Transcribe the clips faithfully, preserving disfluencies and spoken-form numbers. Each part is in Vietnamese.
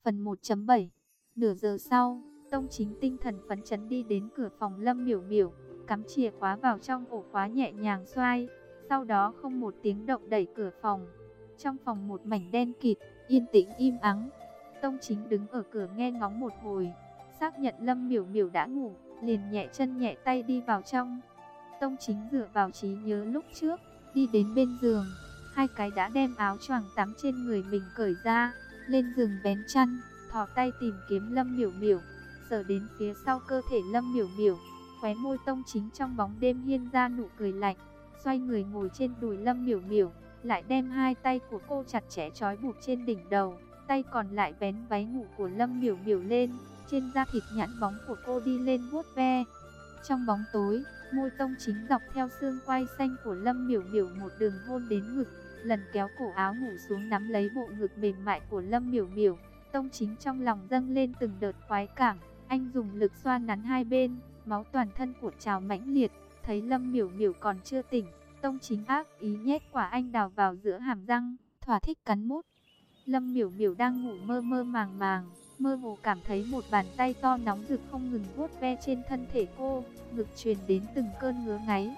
Phần một chấm bảy. Nửa giờ sau, Tông Chính tinh thần phấn chấn đi đến cửa phòng Lâm Miểu Miểu, cắm chìa khóa vào trong ổ khóa nhẹ nhàng xoay, sau đó không một tiếng động đẩy cửa phòng. Trong phòng một mảnh đen kịt, yên tĩnh im ắng. Tông Chính đứng ở cửa nghe ngóng một hồi, xác nhận Lâm Miểu Miểu đã ngủ, liền nhẹ chân nhẹ tay đi vào trong. Tông Chính dựa vào trí nhớ lúc trước, đi đến bên giường, hai cái đã đem áo choàng tắm trên người mình cởi ra, lên giường vén chăn, thò tay tìm kiếm Lâm Miểu Miểu, sờ đến phía sau cơ thể Lâm Miểu Miểu, khóe môi Tông Chính trong bóng đêm hiên ra nụ cười lạnh, xoay người ngồi trên đùi Lâm Miểu Miểu, lại đem hai tay của cô chặt chẽ trói buộc trên đỉnh đầu, tay còn lại vén váy ngủ của Lâm Miểu Miểu lên, trên da thịt nhẵn bóng của cô đi lên vuốt ve. Trong bóng tối, môi Tông Chính dọc theo xương quai xanh của Lâm Miểu Miểu một đường hôn đến ngực, lần kéo cổ áo ngủ xuống nắm lấy bộ ngực mềm mại của Lâm Miểu Miểu. Tông Chính trong lòng dâng lên từng đợt khoái cảm, anh dùng lực xoa nắn hai bên, máu toàn thân của trào mãnh liệt. Thấy Lâm Miểu Miểu còn chưa tỉnh, Tông Chính ác ý nhét quả anh đào vào giữa hàm răng, thỏa thích cắn mút. Lâm Miểu Miểu đang ngủ mơ mơ màng màng, mơ hồ cảm thấy một bàn tay to nóng rực không ngừng vuốt ve trên thân thể cô, ngực truyền đến từng cơn ngứa ngáy.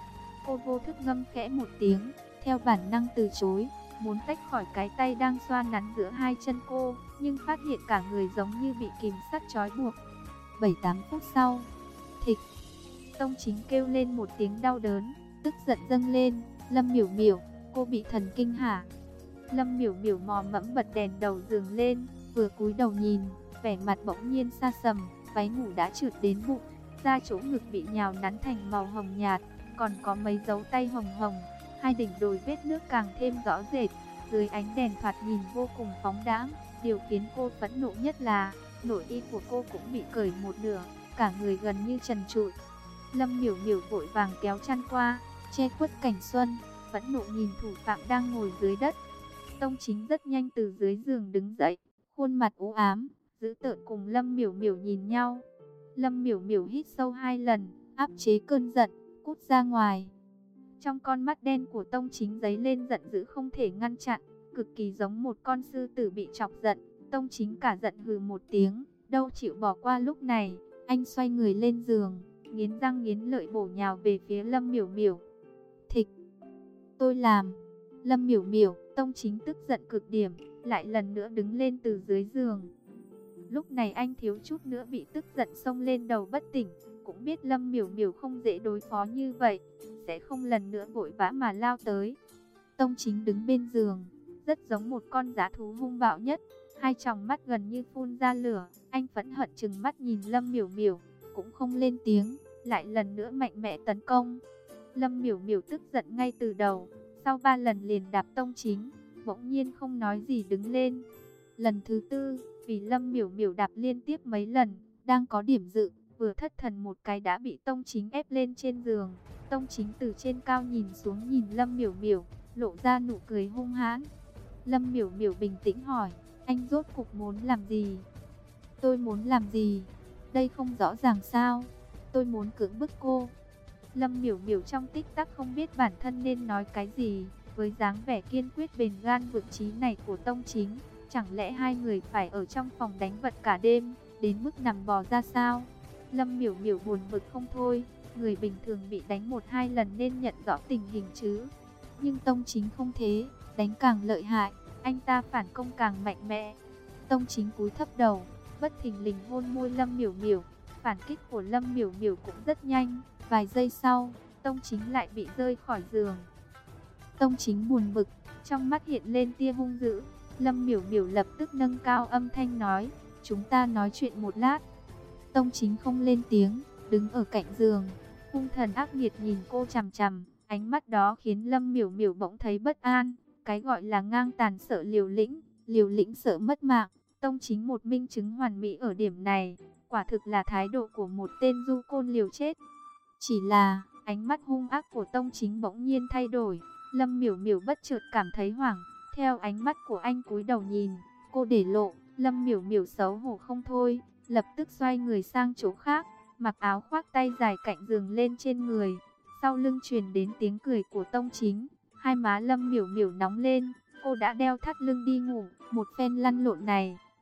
Cô vô thức ngâm khẽ một tiếng, theo bản năng từ chối, muốn tách khỏi cái tay đang xoa nắn giữa hai chân cô, nhưng phát hiện cả người giống như bị kìm sắt trói buộc. bảy tám phút sau, thịch, Tông Chính kêu lên một tiếng đau đớn, tức giận dâng lên. Lâm Miểu Miểu, cô bị thần kinh hả? Lâm Miểu Miểu mò mẫm bật đèn đầu giường lên, vừa cúi đầu nhìn, vẻ mặt bỗng nhiên sa sầm, váy ngủ đã trượt đến bụng, da chỗ ngực bị nhào nắn thành màu hồng nhạt, còn có mấy dấu tay hồng hồng, hai đỉnh đồi vết nước càng thêm rõ rệt, dưới ánh đèn thoạt nhìn vô cùng phóng đãng. Điều khiến cô phẫn nộ nhất là nội y của cô cũng bị cởi một nửa, cả người gần như trần trụi. Lâm Miểu Miểu vội vàng kéo chăn qua, che khuất cảnh xuân, phẫn nộ nhìn thủ phạm đang ngồi dưới đất. Tông Chính rất nhanh từ dưới giường đứng dậy, khuôn mặt u ám, dữ tợn cùng Lâm Miểu Miểu nhìn nhau. Lâm Miểu Miểu hít sâu hai lần, áp chế cơn giận, cút ra ngoài. Trong con mắt đen của Tông Chính giấy lên giận dữ không thể ngăn chặn, cực kỳ giống một con sư tử bị chọc giận. Tông Chính cả giận hừ một tiếng, đâu chịu bỏ qua lúc này, anh xoay người lên giường, nghiến răng nghiến lợi bổ nhào về phía Lâm Miểu Miểu. Thịch, tôi làm. Lâm Miểu Miểu, Tông Chính tức giận cực điểm, lại lần nữa đứng lên từ dưới giường. Lúc này anh thiếu chút nữa bị tức giận xông lên đầu bất tỉnh, cũng biết Lâm Miểu Miểu không dễ đối phó như vậy, sẽ không lần nữa vội vã mà lao tới. Tông Chính đứng bên giường, rất giống một con dã thú hung bạo nhất, hai tròng mắt gần như phun ra lửa. Anh phẫn hận trừng mắt nhìn Lâm Miểu Miểu, cũng không lên tiếng, lại lần nữa mạnh mẽ tấn công. Lâm Miểu Miểu tức giận ngay từ đầu, sau ba lần liền đạp Tông Chính, bỗng nhiên không nói gì đứng lên. Lần thứ tư, vì Lâm Miểu Miểu đạp liên tiếp mấy lần, đang có điểm dự, vừa thất thần một cái đã bị Tông Chính ép lên trên giường. Tông Chính từ trên cao nhìn xuống nhìn Lâm Miểu Miểu, lộ ra nụ cười hung hãn. Lâm Miểu Miểu bình tĩnh hỏi, anh rốt cuộc muốn làm gì? Tôi muốn làm gì? Đây không rõ ràng sao? Tôi muốn cưỡng bức cô. Lâm Miểu Miểu trong tích tắc không biết bản thân nên nói cái gì, với dáng vẻ kiên quyết bền gan vững chí này của Tông Chính, chẳng lẽ hai người phải ở trong phòng đánh vật cả đêm, đến mức nằm bò ra sao? Lâm Miểu Miểu buồn bực không thôi, người bình thường bị đánh một hai lần nên nhận rõ tình hình chứ. Nhưng Tông Chính không thế, đánh càng lợi hại, anh ta phản công càng mạnh mẽ. Tông Chính cúi thấp đầu, bất thình lình hôn môi Lâm Miểu Miểu. Phản kích của Lâm Miểu Miểu cũng rất nhanh, vài giây sau, Tông Chính lại bị rơi khỏi giường. Tông Chính buồn bực, trong mắt hiện lên tia hung dữ. Lâm Miểu Miểu lập tức nâng cao âm thanh nói, chúng ta nói chuyện một lát. Tông Chính không lên tiếng, đứng ở cạnh giường, hung thần ác nghiệt nhìn cô chằm chằm. Ánh mắt đó khiến Lâm Miểu Miểu bỗng thấy bất an. Cái gọi là ngang tàn sợ liều lĩnh, liều lĩnh sợ mất mạng. Tông Chính một minh chứng hoàn mỹ ở điểm này. Quả thực là thái độ của một tên du côn liều chết. Chỉ là, ánh mắt hung ác của Tông Chính bỗng nhiên thay đổi. Lâm Miểu Miểu bất chợt cảm thấy hoảng. Theo ánh mắt của anh cúi đầu nhìn, cô để lộ. Lâm Miểu Miểu xấu hổ không thôi, lập tức xoay người sang chỗ khác, mặc áo khoác tay dài cạnh giường lên trên người. Sau lưng truyền đến tiếng cười của Tông Chính. Hai má Lâm Miểu Miểu nóng lên, cô đã đeo thắt lưng đi ngủ. Một phen lăn lộn này,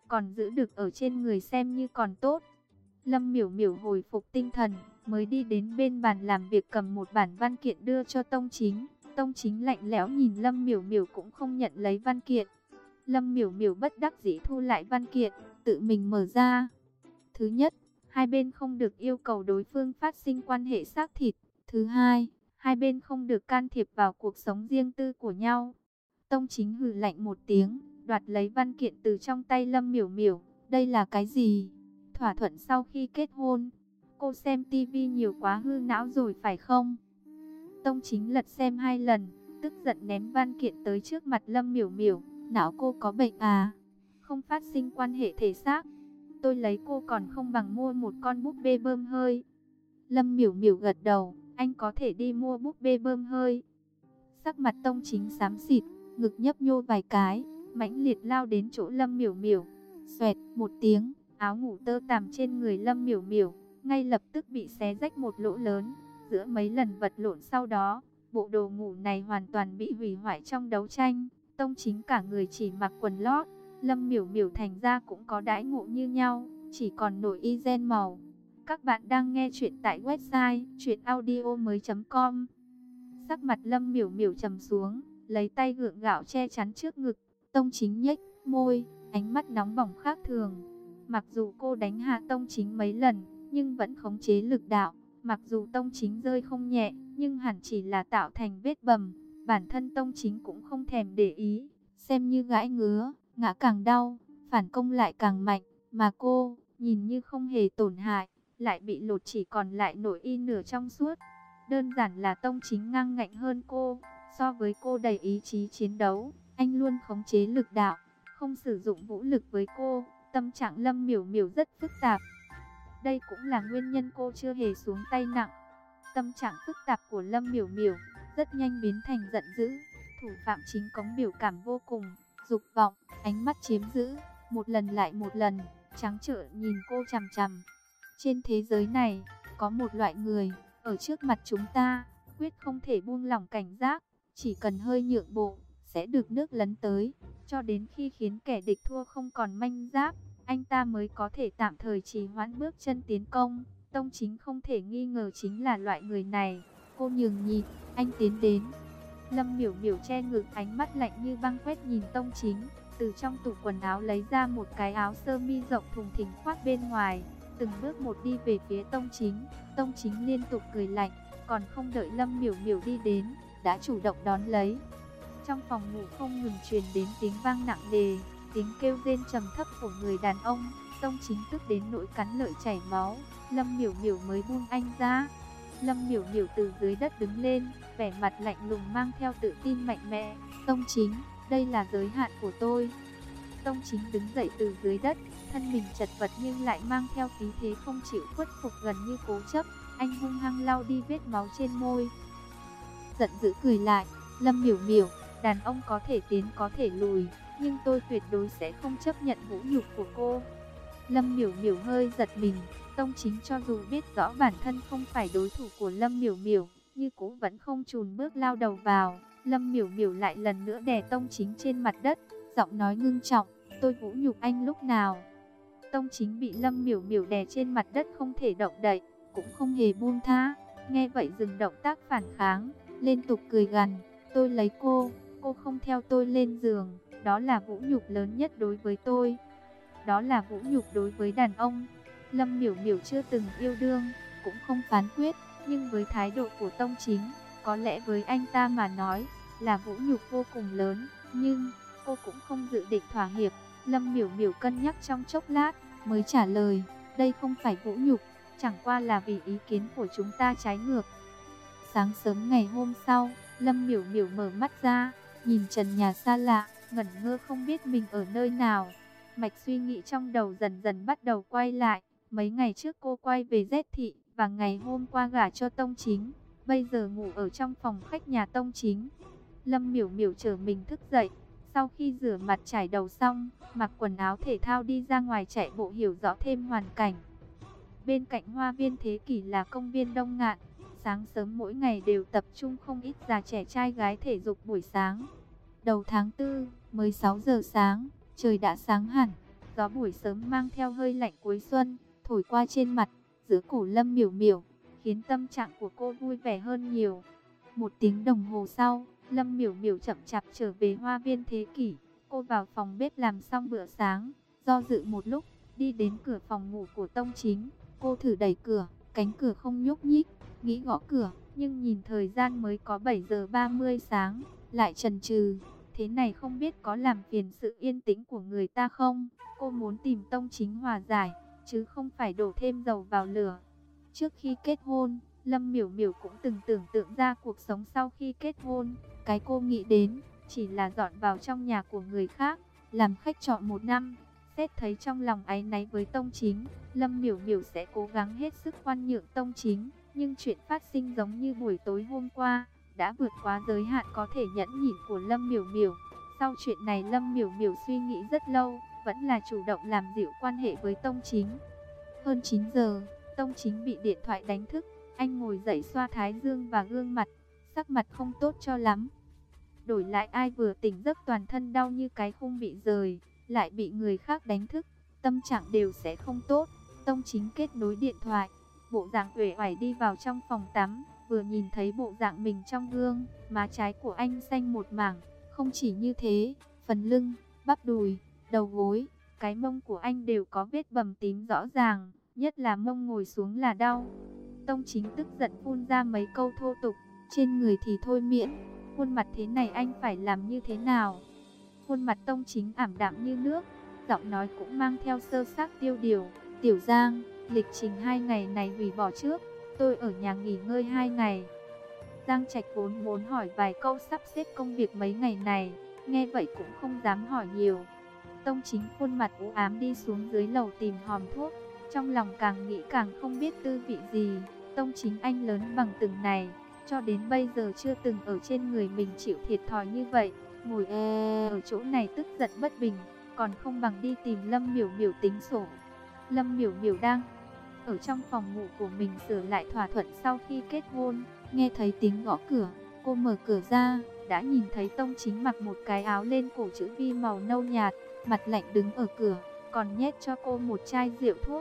còn giữ được ở trên người xem như còn tốt. Lâm Miểu Miểu hồi phục tinh thần, mới đi đến bên bàn làm việc cầm một bản văn kiện đưa cho Tông Chính. Tông Chính lạnh lẽo nhìn Lâm Miểu Miểu cũng không nhận lấy văn kiện. Lâm Miểu Miểu bất đắc dĩ thu lại văn kiện, tự mình mở ra. Thứ nhất, hai bên không được yêu cầu đối phương phát sinh quan hệ xác thịt. Thứ hai, hai bên không được can thiệp vào cuộc sống riêng tư của nhau. Tông Chính hừ lạnh một tiếng, đoạt lấy văn kiện từ trong tay Lâm Miểu Miểu. Đây là cái gì? Thỏa thuận sau khi kết hôn. Cô xem tivi nhiều quá hư não rồi phải không? Tông Chính lật xem hai lần, tức giận ném văn kiện tới trước mặt Lâm Miểu Miểu. Não cô có bệnh à? Không phát sinh quan hệ thể xác. Tôi lấy cô còn không bằng mua một con búp bê bơm hơi. Lâm Miểu Miểu gật đầu, anh có thể đi mua búp bê bơm hơi. Sắc mặt Tông Chính xám xịt, ngực nhấp nhô vài cái, mãnh liệt lao đến chỗ Lâm Miểu Miểu. Xoẹt một tiếng, áo ngủ tơ tằm trên người Lâm Miểu Miểu ngay lập tức bị xé rách một lỗ lớn. Giữa mấy lần vật lộn sau đó, bộ đồ ngủ này hoàn toàn bị hủy hoại trong đấu tranh. Tông Chính cả người chỉ mặc quần lót, Lâm Miểu Miểu thành ra cũng có đãi ngộ như nhau, chỉ còn nội y ren màu. Các bạn đang nghe chuyện tại website truyện audio mới chấm com. Sắc mặt Lâm Miểu Miểu trầm xuống, lấy tay gượng gạo che chắn trước ngực. Tông Chính nhếch môi, ánh mắt nóng bỏng khác thường. Mặc dù cô đánh hạ Tông Chính mấy lần, nhưng vẫn khống chế lực đạo. Mặc dù Tông Chính rơi không nhẹ, nhưng hẳn chỉ là tạo thành vết bầm. Bản thân Tông Chính cũng không thèm để ý, xem như gãi ngứa, ngã càng đau, phản công lại càng mạnh. Mà cô, nhìn như không hề tổn hại, lại bị lột chỉ còn lại nội y nửa trong suốt. Đơn giản là Tông Chính ngang ngạnh hơn cô, so với cô đầy ý chí chiến đấu. Anh luôn khống chế lực đạo, không sử dụng vũ lực với cô. Tâm trạng Lâm Miểu Miểu rất phức tạp. Đây cũng là nguyên nhân cô chưa hề xuống tay nặng. Tâm trạng phức tạp của Lâm Miểu Miểu rất nhanh biến thành giận dữ. Thủ phạm chính cống biểu cảm vô cùng, dục vọng, ánh mắt chiếm giữ, một lần lại một lần, trắng trợn nhìn cô chằm chằm. Trên thế giới này, có một loại người, ở trước mặt chúng ta, quyết không thể buông lỏng cảnh giác, chỉ cần hơi nhượng bộ, sẽ được nước lấn tới, cho đến khi khiến kẻ địch thua không còn manh giáp, anh ta mới có thể tạm thời trì hoãn bước chân tiến công. Tông Chính không thể nghi ngờ chính là loại người này. Cô nhường nhịn, anh tiến đến. Lâm Miểu Miểu che ngực, ánh mắt lạnh như băng quét nhìn Tông Chính, từ trong tủ quần áo lấy ra một cái áo sơ mi rộng thùng thình khoác bên ngoài, từng bước một đi về phía Tông Chính. Tông Chính liên tục cười lạnh, còn không đợi Lâm Miểu Miểu đi đến, đã chủ động đón lấy. Trong phòng ngủ không ngừng truyền đến tiếng vang nặng nề, tiếng kêu rên trầm thấp của người đàn ông. Tông Chính tức đến nỗi cắn lợi chảy máu. Lâm Miểu Miểu mới buông anh ra. Lâm Miểu Miểu từ dưới đất đứng lên, vẻ mặt lạnh lùng mang theo tự tin mạnh mẽ. Tông Chính, đây là giới hạn của tôi. Tông Chính đứng dậy từ dưới đất, thân mình chật vật nhưng lại mang theo khí thế không chịu khuất phục, gần như cố chấp. Anh hung hăng lau đi vết máu trên môi, giận dữ cười lại. Lâm Miểu Miểu, đàn ông có thể tiến có thể lùi, nhưng tôi tuyệt đối sẽ không chấp nhận vũ nhục của cô. Lâm Miểu Miểu hơi giật mình. Tông Chính cho dù biết rõ bản thân không phải đối thủ của Lâm Miểu Miểu, nhưng cũng vẫn không chùn bước lao đầu vào. Lâm Miểu Miểu lại lần nữa đè Tông Chính trên mặt đất, giọng nói ngưng trọng, tôi vũ nhục anh lúc nào? Tông Chính bị Lâm Miểu Miểu đè trên mặt đất không thể động đậy, cũng không hề buông tha. Nghe vậy dừng động tác phản kháng, liên tục cười gằn, tôi lấy cô, cô không theo tôi lên giường, đó là vũ nhục lớn nhất đối với tôi. Đó là vũ nhục đối với đàn ông. Lâm Miểu Miểu chưa từng yêu đương, cũng không phán quyết, nhưng với thái độ của Tông Chính, có lẽ với anh ta mà nói là vũ nhục vô cùng lớn, nhưng cô cũng không dự định thỏa hiệp. Lâm Miểu Miểu cân nhắc trong chốc lát, mới trả lời, đây không phải vũ nhục, chẳng qua là vì ý kiến của chúng ta trái ngược. Sáng sớm ngày hôm sau, Lâm Miểu Miểu mở mắt ra, nhìn trần nhà xa lạ, ngẩn ngơ không biết mình ở nơi nào. Mạch suy nghĩ trong đầu dần dần bắt đầu quay lại. Mấy ngày trước cô quay về Z thị, và ngày hôm qua gả cho Tông Chính, bây giờ ngủ ở trong phòng khách nhà Tông Chính. Lâm Miểu Miểu trở mình thức dậy, sau khi rửa mặt chải đầu xong, mặc quần áo thể thao đi ra ngoài chạy bộ hiểu rõ thêm hoàn cảnh. Bên cạnh hoa viên thế kỷ là công viên Đông Ngạn, sáng sớm mỗi ngày đều tập trung không ít già trẻ trai gái thể dục buổi sáng. Đầu tháng tư, mới sáu giờ sáng, trời đã sáng hẳn. Gió buổi sớm mang theo hơi lạnh cuối xuân, thổi qua trên mặt, giữa cổ Lâm Miểu Miểu, khiến tâm trạng của cô vui vẻ hơn nhiều. Một tiếng đồng hồ sau, Lâm Miểu Miểu chậm chạp trở về Hoa Viên Thế Kỷ. Cô vào phòng bếp làm xong bữa sáng, do dự một lúc, đi đến cửa phòng ngủ của Tông Chính. Cô thử đẩy cửa, cánh cửa không nhúc nhích, nghĩ gõ cửa, nhưng nhìn thời gian mới có bảy giờ ba mươi sáng, lại chần chừ. Thế này không biết có làm phiền sự yên tĩnh của người ta không? Cô muốn tìm Tông Chính hòa giải, chứ không phải đổ thêm dầu vào lửa. Trước khi kết hôn, Lâm Miểu Miểu cũng từng tưởng tượng ra cuộc sống sau khi kết hôn. Cái cô nghĩ đến chỉ là dọn vào trong nhà của người khác, làm khách trọ một năm. Xét thấy trong lòng áy náy với Tông Chính, Lâm Miểu Miểu sẽ cố gắng hết sức khoan nhượng Tông Chính. Nhưng chuyện phát sinh giống như buổi tối hôm qua, đã vượt quá giới hạn có thể nhẫn nhịn của Lâm Miểu Miểu. Sau chuyện này Lâm Miểu Miểu suy nghĩ rất lâu, vẫn là chủ động làm dịu quan hệ với Tông Chính. Hơn chín giờ, Tông Chính bị điện thoại đánh thức. Anh ngồi dậy xoa thái dương và gương mặt, sắc mặt không tốt cho lắm. Đổi lại ai vừa tỉnh giấc toàn thân đau như cái khung bị rời, lại bị người khác đánh thức, tâm trạng đều sẽ không tốt. Tông Chính kết nối điện thoại, bộ dạng uể oải đi vào trong phòng tắm, vừa nhìn thấy bộ dạng mình trong gương, má trái của anh xanh một mảng. Không chỉ như thế, phần lưng, bắp đùi, đầu gối, cái mông của anh đều có vết bầm tím rõ ràng, nhất là mông ngồi xuống là đau. Tông Chính tức giận phun ra mấy câu thô tục, trên người thì thôi miễn, khuôn mặt thế này anh phải làm như thế nào? Khuôn mặt Tông Chính ảm đạm như nước, giọng nói cũng mang theo sơ xác tiêu điều. Tiểu Giang, lịch trình hai ngày này hủy bỏ trước, tôi ở nhà nghỉ ngơi hai ngày. Giang Trạch vốn muốn hỏi vài câu sắp xếp công việc mấy ngày này, nghe vậy cũng không dám hỏi nhiều. Tông Chính khuôn mặt u ám đi xuống dưới lầu tìm hòm thuốc, trong lòng càng nghĩ càng không biết tư vị gì. Tông Chính anh lớn bằng từng này, cho đến bây giờ chưa từng ở trên người mình chịu thiệt thòi như vậy. Ngồi ở chỗ này tức giận bất bình, còn không bằng đi tìm Lâm Miểu Miểu tính sổ. Lâm Miểu Miểu đang ở trong phòng ngủ của mình sửa lại thỏa thuận sau khi kết hôn. Nghe thấy tiếng gõ cửa, cô mở cửa ra, đã nhìn thấy Tông Chính mặc một cái áo lên cổ chữ V màu nâu nhạt, mặt lạnh đứng ở cửa, còn nhét cho cô một chai rượu thuốc.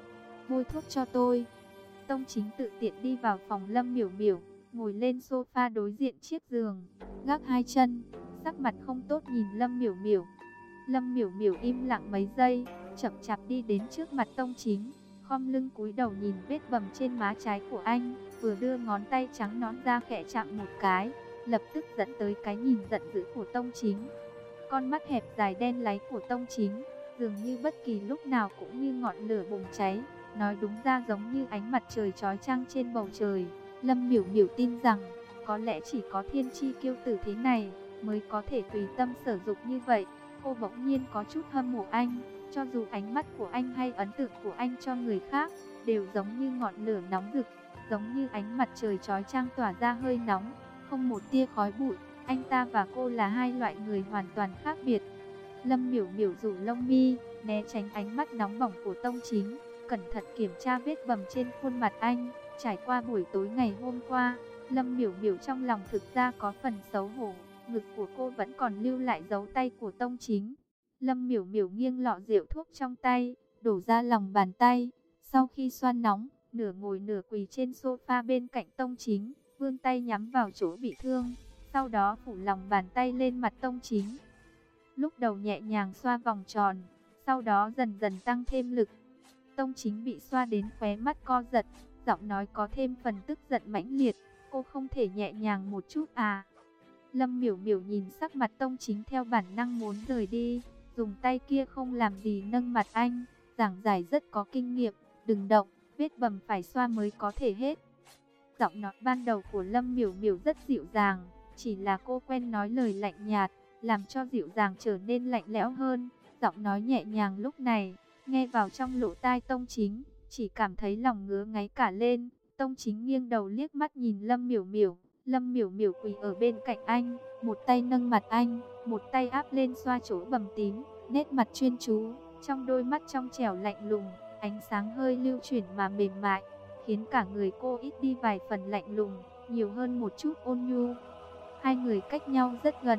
Bôi thuốc cho tôi. Tông Chính tự tiện đi vào phòng Lâm Miểu Miểu, ngồi lên sofa đối diện chiếc giường, gác hai chân, sắc mặt không tốt nhìn Lâm Miểu Miểu. Lâm Miểu Miểu im lặng mấy giây, chậm chạp đi đến trước mặt Tông Chính, khom lưng cúi đầu nhìn vết bầm trên má trái của anh, vừa đưa ngón tay trắng nõn ra khẽ chạm một cái, lập tức dẫn tới cái nhìn giận dữ của Tông Chính. Con mắt hẹp dài đen láy của Tông Chính, dường như bất kỳ lúc nào cũng như ngọn lửa bùng cháy, nói đúng ra giống như ánh mặt trời chói chang trên bầu trời. Lâm Miểu Miểu tin rằng, có lẽ chỉ có thiên chi kiêu tử thế này, mới có thể tùy tâm sử dụng như vậy. Cô bỗng nhiên có chút hâm mộ anh, cho dù ánh mắt của anh hay ấn tượng của anh cho người khác, đều giống như ngọn lửa nóng rực, giống như ánh mặt trời chói chang tỏa ra hơi nóng, không một tia khói bụi. Anh ta và cô là hai loại người hoàn toàn khác biệt. Lâm Miểu Miểu rủ lông mi, né tránh ánh mắt nóng bỏng của Tông Chính, cẩn thận kiểm tra vết bầm trên khuôn mặt anh. Trải qua buổi tối ngày hôm qua, Lâm Miểu Miểu trong lòng thực ra có phần xấu hổ, ngực của cô vẫn còn lưu lại dấu tay của Tông Chính. Lâm Miểu Miểu nghiêng lọ rượu thuốc trong tay, đổ ra lòng bàn tay, sau khi xoa nóng, nửa ngồi nửa quỳ trên sofa bên cạnh Tông Chính, vươn tay nhắm vào chỗ bị thương, sau đó phủ lòng bàn tay lên mặt Tông Chính. Lúc đầu nhẹ nhàng xoa vòng tròn, sau đó dần dần tăng thêm lực. Tông Chính bị xoa đến khóe mắt co giật, giọng nói có thêm phần tức giận mãnh liệt. Cô không thể nhẹ nhàng một chút à? Lâm Miểu Miểu nhìn sắc mặt Tông Chính theo bản năng muốn rời đi, dùng tay kia không làm gì nâng mặt anh, giảng giải rất có kinh nghiệm, đừng động, vết bầm phải xoa mới có thể hết. Giọng nói ban đầu của Lâm Miểu Miểu rất dịu dàng, chỉ là cô quen nói lời lạnh nhạt, làm cho dịu dàng trở nên lạnh lẽo hơn. Giọng nói nhẹ nhàng lúc này, nghe vào trong lỗ tai Tông Chính, chỉ cảm thấy lòng ngứa ngáy cả lên. Tông Chính nghiêng đầu liếc mắt nhìn Lâm Miểu Miểu. Lâm Miểu Miểu quỳ ở bên cạnh anh, một tay nâng mặt anh, một tay áp lên xoa chỗ bầm tím, nét mặt chuyên chú, trong đôi mắt trong trẻo lạnh lùng, ánh sáng hơi lưu chuyển mà mềm mại, khiến cả người cô ít đi vài phần lạnh lùng, nhiều hơn một chút ôn nhu. Hai người cách nhau rất gần,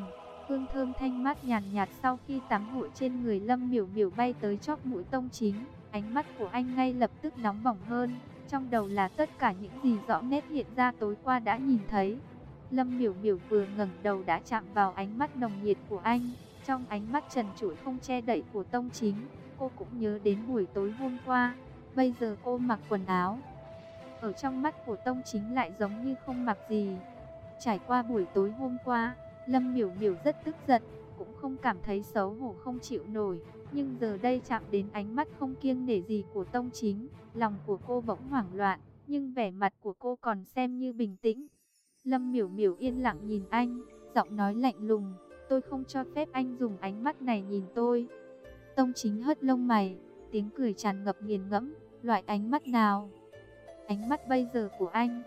hương thơm thanh mát nhàn nhạt sau khi tắm gội trên người Lâm Miểu Miểu bay tới chóp mũi Tông Chính. Ánh mắt của anh ngay lập tức nóng bỏng hơn, trong đầu là tất cả những gì rõ nét hiện ra tối qua đã nhìn thấy. Lâm Miểu Miểu vừa ngẩng đầu đã chạm vào ánh mắt nồng nhiệt của anh, trong ánh mắt trần trụi không che đậy của Tông Chính, cô cũng nhớ đến buổi tối hôm qua. Bây giờ cô mặc quần áo, ở trong mắt của Tông Chính lại giống như không mặc gì. Trải qua buổi tối hôm qua, Lâm Miểu Miểu rất tức giận, cũng không cảm thấy xấu hổ không chịu nổi. Nhưng giờ đây chạm đến ánh mắt không kiêng nể gì của Tông Chính, lòng của cô bỗng hoảng loạn, nhưng vẻ mặt của cô còn xem như bình tĩnh. Lâm Miểu Miểu yên lặng nhìn anh, giọng nói lạnh lùng, tôi không cho phép anh dùng ánh mắt này nhìn tôi. Tông Chính hất lông mày, tiếng cười tràn ngập nghiền ngẫm, loại ánh mắt nào? Ánh mắt bây giờ của anh.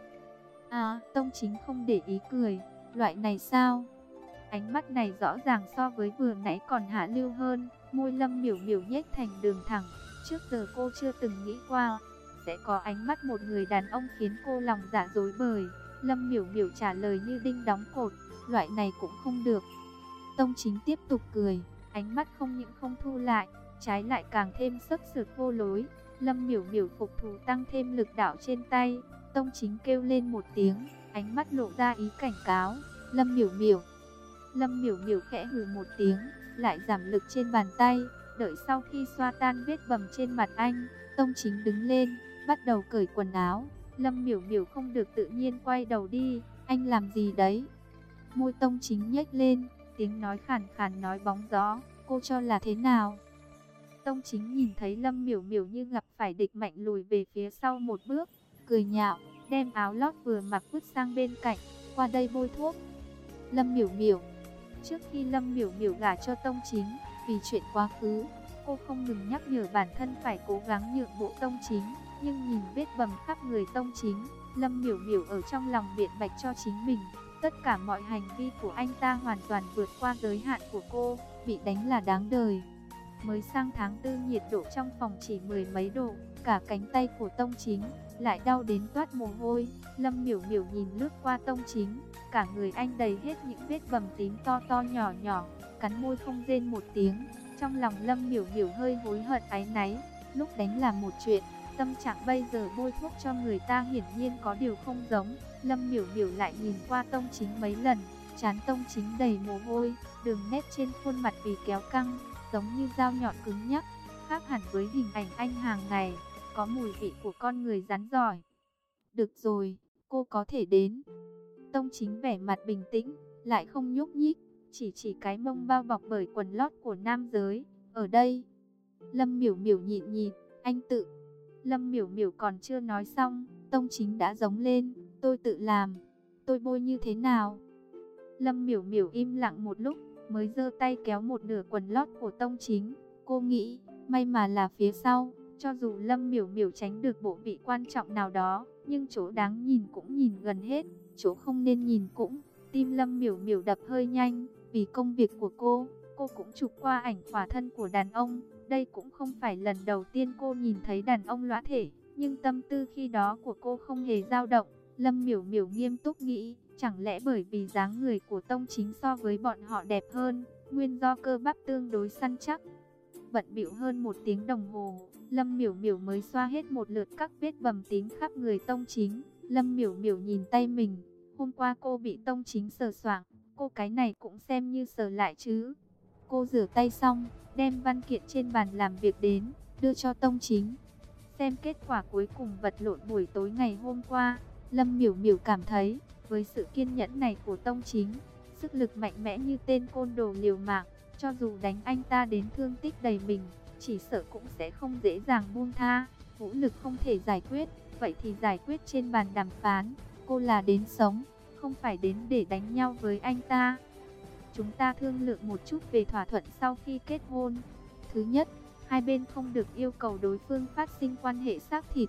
À, Tông Chính không để ý cười, loại này sao? Ánh mắt này rõ ràng so với vừa nãy còn hạ lưu hơn. Môi Lâm Miểu Miểu nhếch thành đường thẳng. Trước giờ cô chưa từng nghĩ qua sẽ có ánh mắt một người đàn ông khiến cô lòng dạ rối bời. Lâm Miểu Miểu trả lời như đinh đóng cột, loại này cũng không được. Tông Chính tiếp tục cười, ánh mắt không những không thu lại, trái lại càng thêm sắc sược vô lối. Lâm Miểu Miểu phục thù tăng thêm lực đạo trên tay. Tông Chính kêu lên một tiếng, ánh mắt lộ ra ý cảnh cáo. Lâm Miểu Miểu. Lâm Miểu Miểu khẽ hừ một tiếng, lại giảm lực trên bàn tay. Đợi sau khi xoa tan vết bầm trên mặt anh, Tông Chính đứng lên, bắt đầu cởi quần áo. Lâm Miểu Miểu không được tự nhiên quay đầu đi. Anh làm gì đấy? Môi Tông Chính nhếch lên, tiếng nói khàn khàn nói bóng gió. Cô cho là thế nào? Tông Chính nhìn thấy Lâm Miểu Miểu như gặp phải địch mạnh lùi về phía sau một bước, cười nhạo, đem áo lót vừa mặc vứt sang bên cạnh, qua đây bôi thuốc. Lâm Miểu Miểu. Trước khi Lâm Miểu Miểu gả cho Tông Chính, vì chuyện quá khứ, cô không ngừng nhắc nhở bản thân phải cố gắng nhượng bộ Tông Chính, nhưng nhìn vết bầm khắp người Tông Chính, Lâm Miểu Miểu ở trong lòng biện bạch cho chính mình. Tất cả mọi hành vi của anh ta hoàn toàn vượt qua giới hạn của cô, bị đánh là đáng đời. Mới sang tháng tư nhiệt độ trong phòng chỉ mười mấy độ, cả cánh tay của Tông Chính lại đau đến toát mồ hôi. Lâm Miểu Miểu nhìn lướt qua Tông Chính, cả người anh đầy hết những vết bầm tím to to nhỏ nhỏ, cắn môi không rên một tiếng. Trong lòng Lâm Miểu Miểu hơi hối hận áy náy, lúc đánh là một chuyện, tâm trạng bây giờ bôi thuốc cho người ta hiển nhiên có điều không giống. Lâm Miểu Miểu lại nhìn qua Tông Chính mấy lần, trán Tông Chính đầy mồ hôi, đường nét trên khuôn mặt vì kéo căng, giống như dao nhọn cứng nhắc, khác hẳn với hình ảnh anh hàng ngày, có mùi vị của con người rắn giỏi. Được rồi, cô có thể đến. Tông Chính vẻ mặt bình tĩnh, lại không nhúc nhích, chỉ chỉ cái mông bao bọc bởi quần lót của nam giới. Ở đây. Lâm Miểu Miểu nhịn nhịn, anh tự. Lâm Miểu Miểu còn chưa nói xong, Tông Chính đã giống lên, tôi tự làm. Tôi bôi như thế nào? Lâm Miểu Miểu im lặng một lúc, mới giơ tay kéo một nửa quần lót của Tông Chính. Cô nghĩ, may mà là phía sau, cho dù Lâm Miểu Miểu tránh được bộ vị quan trọng nào đó, nhưng chỗ đáng nhìn cũng nhìn gần hết, chỗ không nên nhìn cũng. Tim Lâm Miểu Miểu đập hơi nhanh, vì công việc của cô, cô cũng chụp qua ảnh khỏa thân của đàn ông. Đây cũng không phải lần đầu tiên cô nhìn thấy đàn ông lõa thể, nhưng tâm tư khi đó của cô không hề dao động. Lâm Miểu Miểu nghiêm túc nghĩ, chẳng lẽ bởi vì dáng người của Tông Chính so với bọn họ đẹp hơn, nguyên do cơ bắp tương đối săn chắc. Bận bịu hơn một tiếng đồng hồ, Lâm Miểu Miểu mới xoa hết một lượt các vết bầm tím khắp người Tông Chính. Lâm Miểu Miểu nhìn tay mình, hôm qua cô bị Tông Chính sờ soạng, cô cái này cũng xem như sờ lại chứ. Cô rửa tay xong, đem văn kiện trên bàn làm việc đến, đưa cho Tông Chính. Xem kết quả cuối cùng vật lộn buổi tối ngày hôm qua, Lâm Miểu Miểu cảm thấy, với sự kiên nhẫn này của Tông Chính, sức lực mạnh mẽ như tên côn đồ liều mạng, cho dù đánh anh ta đến thương tích đầy mình, chỉ sợ cũng sẽ không dễ dàng buông tha. Vũ lực không thể giải quyết, vậy thì giải quyết trên bàn đàm phán. Cô là đến sống, không phải đến để đánh nhau với anh ta. Chúng ta thương lượng một chút về thỏa thuận sau khi kết hôn. Thứ nhất, hai bên không được yêu cầu đối phương phát sinh quan hệ xác thịt.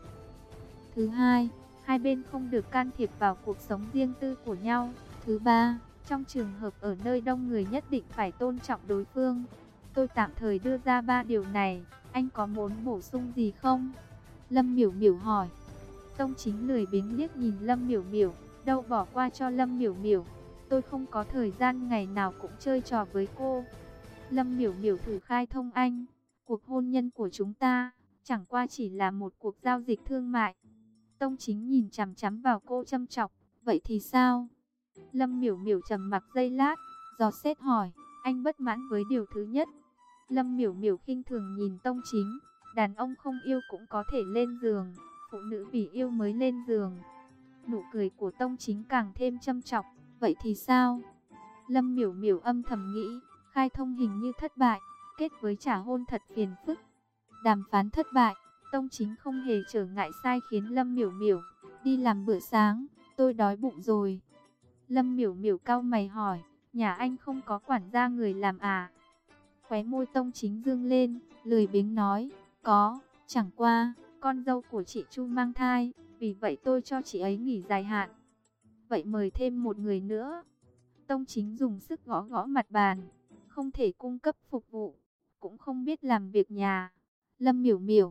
Thứ hai, hai bên không được can thiệp vào cuộc sống riêng tư của nhau. Thứ ba, trong trường hợp ở nơi đông người nhất định phải tôn trọng đối phương. Tôi tạm thời đưa ra ba điều này, anh có muốn bổ sung gì không? Lâm Miểu Miểu hỏi. Tông Chính lười biếng liếc nhìn Lâm Miểu Miểu, đâu bỏ qua cho Lâm Miểu Miểu. tôi không có thời gian ngày nào cũng chơi trò với cô. Lâm Miểu Miểu thử khai thông anh, cuộc hôn nhân của chúng ta chẳng qua chỉ là một cuộc giao dịch thương mại. Tông Chính nhìn chằm chằm vào cô châm chọc, vậy thì sao? Lâm Miểu Miểu trầm mặc giây lát, dò xét hỏi, anh bất mãn với điều thứ nhất. Lâm Miểu Miểu khinh thường nhìn Tông Chính, đàn ông không yêu cũng có thể lên giường, phụ nữ vì yêu mới lên giường. Nụ cười của Tông Chính càng thêm châm chọc, vậy thì sao? Lâm Miểu Miểu âm thầm nghĩ, khai thông hình như thất bại, kết với trả hôn thật phiền phức. Đàm phán thất bại, Tông Chính không hề trở ngại sai khiến Lâm Miểu Miểu đi làm bữa sáng, tôi đói bụng rồi. Lâm Miểu Miểu cau mày hỏi, nhà anh không có quản gia người làm à? Khóe môi Tông Chính dương lên, lười biếng nói, có, chẳng qua, con dâu của chị Chu mang thai, vì vậy tôi cho chị ấy nghỉ dài hạn. Vậy mời thêm một người nữa. Tông Chính dùng sức gõ gõ mặt bàn, không thể cung cấp phục vụ, cũng không biết làm việc nhà. Lâm Miểu Miểu,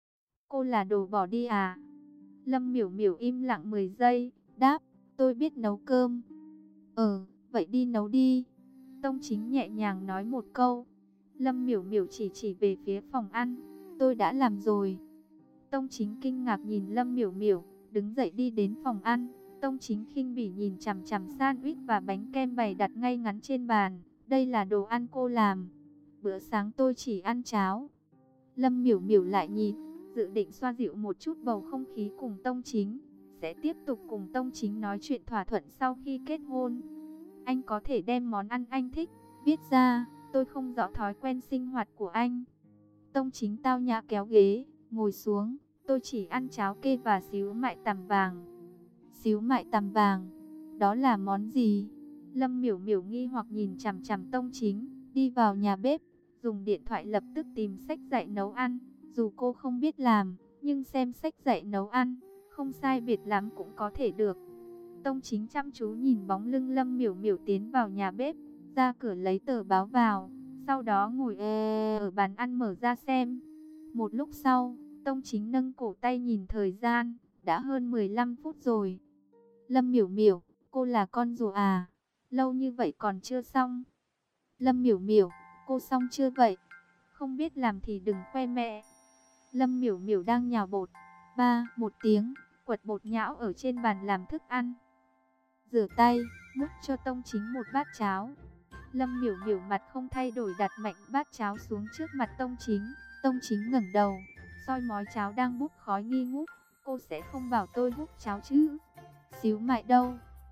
cô là đồ bỏ đi à? Lâm Miểu Miểu im lặng mười giây, đáp, tôi biết nấu cơm. Ờ, vậy đi nấu đi. Tông Chính nhẹ nhàng nói một câu. Lâm Miểu Miểu chỉ chỉ về phía phòng ăn, tôi đã làm rồi. Tông Chính kinh ngạc nhìn Lâm Miểu Miểu, đứng dậy đi đến phòng ăn. Tông Chính khinh bỉ nhìn chằm chằm sandwich và bánh kem bày đặt ngay ngắn trên bàn, đây là đồ ăn cô làm. Bữa sáng tôi chỉ ăn cháo. Lâm Miểu Miểu lại nhìn, dự định xoa dịu một chút bầu không khí cùng Tông Chính, sẽ tiếp tục cùng Tông Chính nói chuyện thỏa thuận sau khi kết hôn. Anh có thể đem món ăn anh thích viết ra, tôi không rõ thói quen sinh hoạt của anh. Tông Chính tao nhã kéo ghế, ngồi xuống, tôi chỉ ăn cháo kê và xíu mại tằm vàng. Xíu mại tằm vàng, đó là món gì? Lâm Miểu Miểu nghi hoặc nhìn chằm chằm Tông Chính, đi vào nhà bếp, dùng điện thoại lập tức tìm sách dạy nấu ăn. Dù cô không biết làm, nhưng xem sách dạy nấu ăn, không sai biệt lắm cũng có thể được. Tông Chính chăm chú nhìn bóng lưng Lâm Miểu Miểu tiến vào nhà bếp, ra cửa lấy tờ báo vào, sau đó ngồi ở bàn ăn mở ra xem. Một lúc sau, Tông Chính nâng cổ tay nhìn thời gian, đã hơn mười lăm phút rồi. Lâm Miểu Miểu, cô là con rùa à? Lâu như vậy còn chưa xong. Lâm Miểu Miểu, cô xong chưa vậy? Không biết làm thì đừng khoe mẹ. Lâm Miểu Miểu đang nhào bột. Ba, một tiếng, quật bột nhão ở trên bàn làm thức ăn. Rửa tay, múc cho Tông Chính một bát cháo. Lâm Miểu Miểu mặt không thay đổi đặt mạnh bát cháo xuống trước mặt Tông Chính. Tông Chính ngẩng đầu, soi mói cháo đang bốc khói nghi ngút. Cô sẽ không bảo tôi hút cháo chứ? Xíu mại đâu?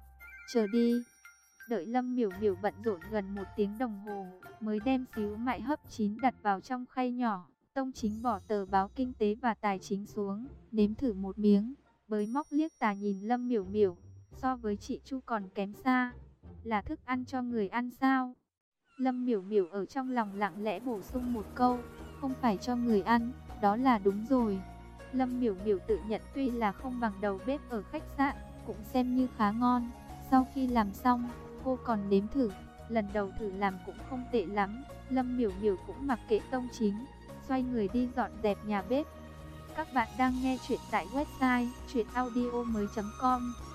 Chờ đi. Đợi Lâm Miểu Miểu bận rộn gần một tiếng đồng hồ, mới đem xíu mại hấp chín đặt vào trong khay nhỏ. Tông Chính bỏ tờ báo kinh tế và tài chính xuống, nếm thử một miếng, bới móc liếc tà nhìn Lâm Miểu Miểu. So với chị Chu còn kém xa. Là thức ăn cho người ăn sao? Lâm Miểu Miểu ở trong lòng lặng lẽ bổ sung một câu, không phải cho người ăn, đó là đúng rồi. Lâm Miểu Miểu tự nhận tuy là không bằng đầu bếp ở khách sạn, cũng xem như khá ngon. Sau khi làm xong, cô còn nếm thử, lần đầu thử làm cũng không tệ lắm. Lâm Miểu Miểu cũng mặc kệ Tông Chính, xoay người đi dọn dẹp nhà bếp. Các bạn đang nghe chuyện tại website truyện audio mới chấm com.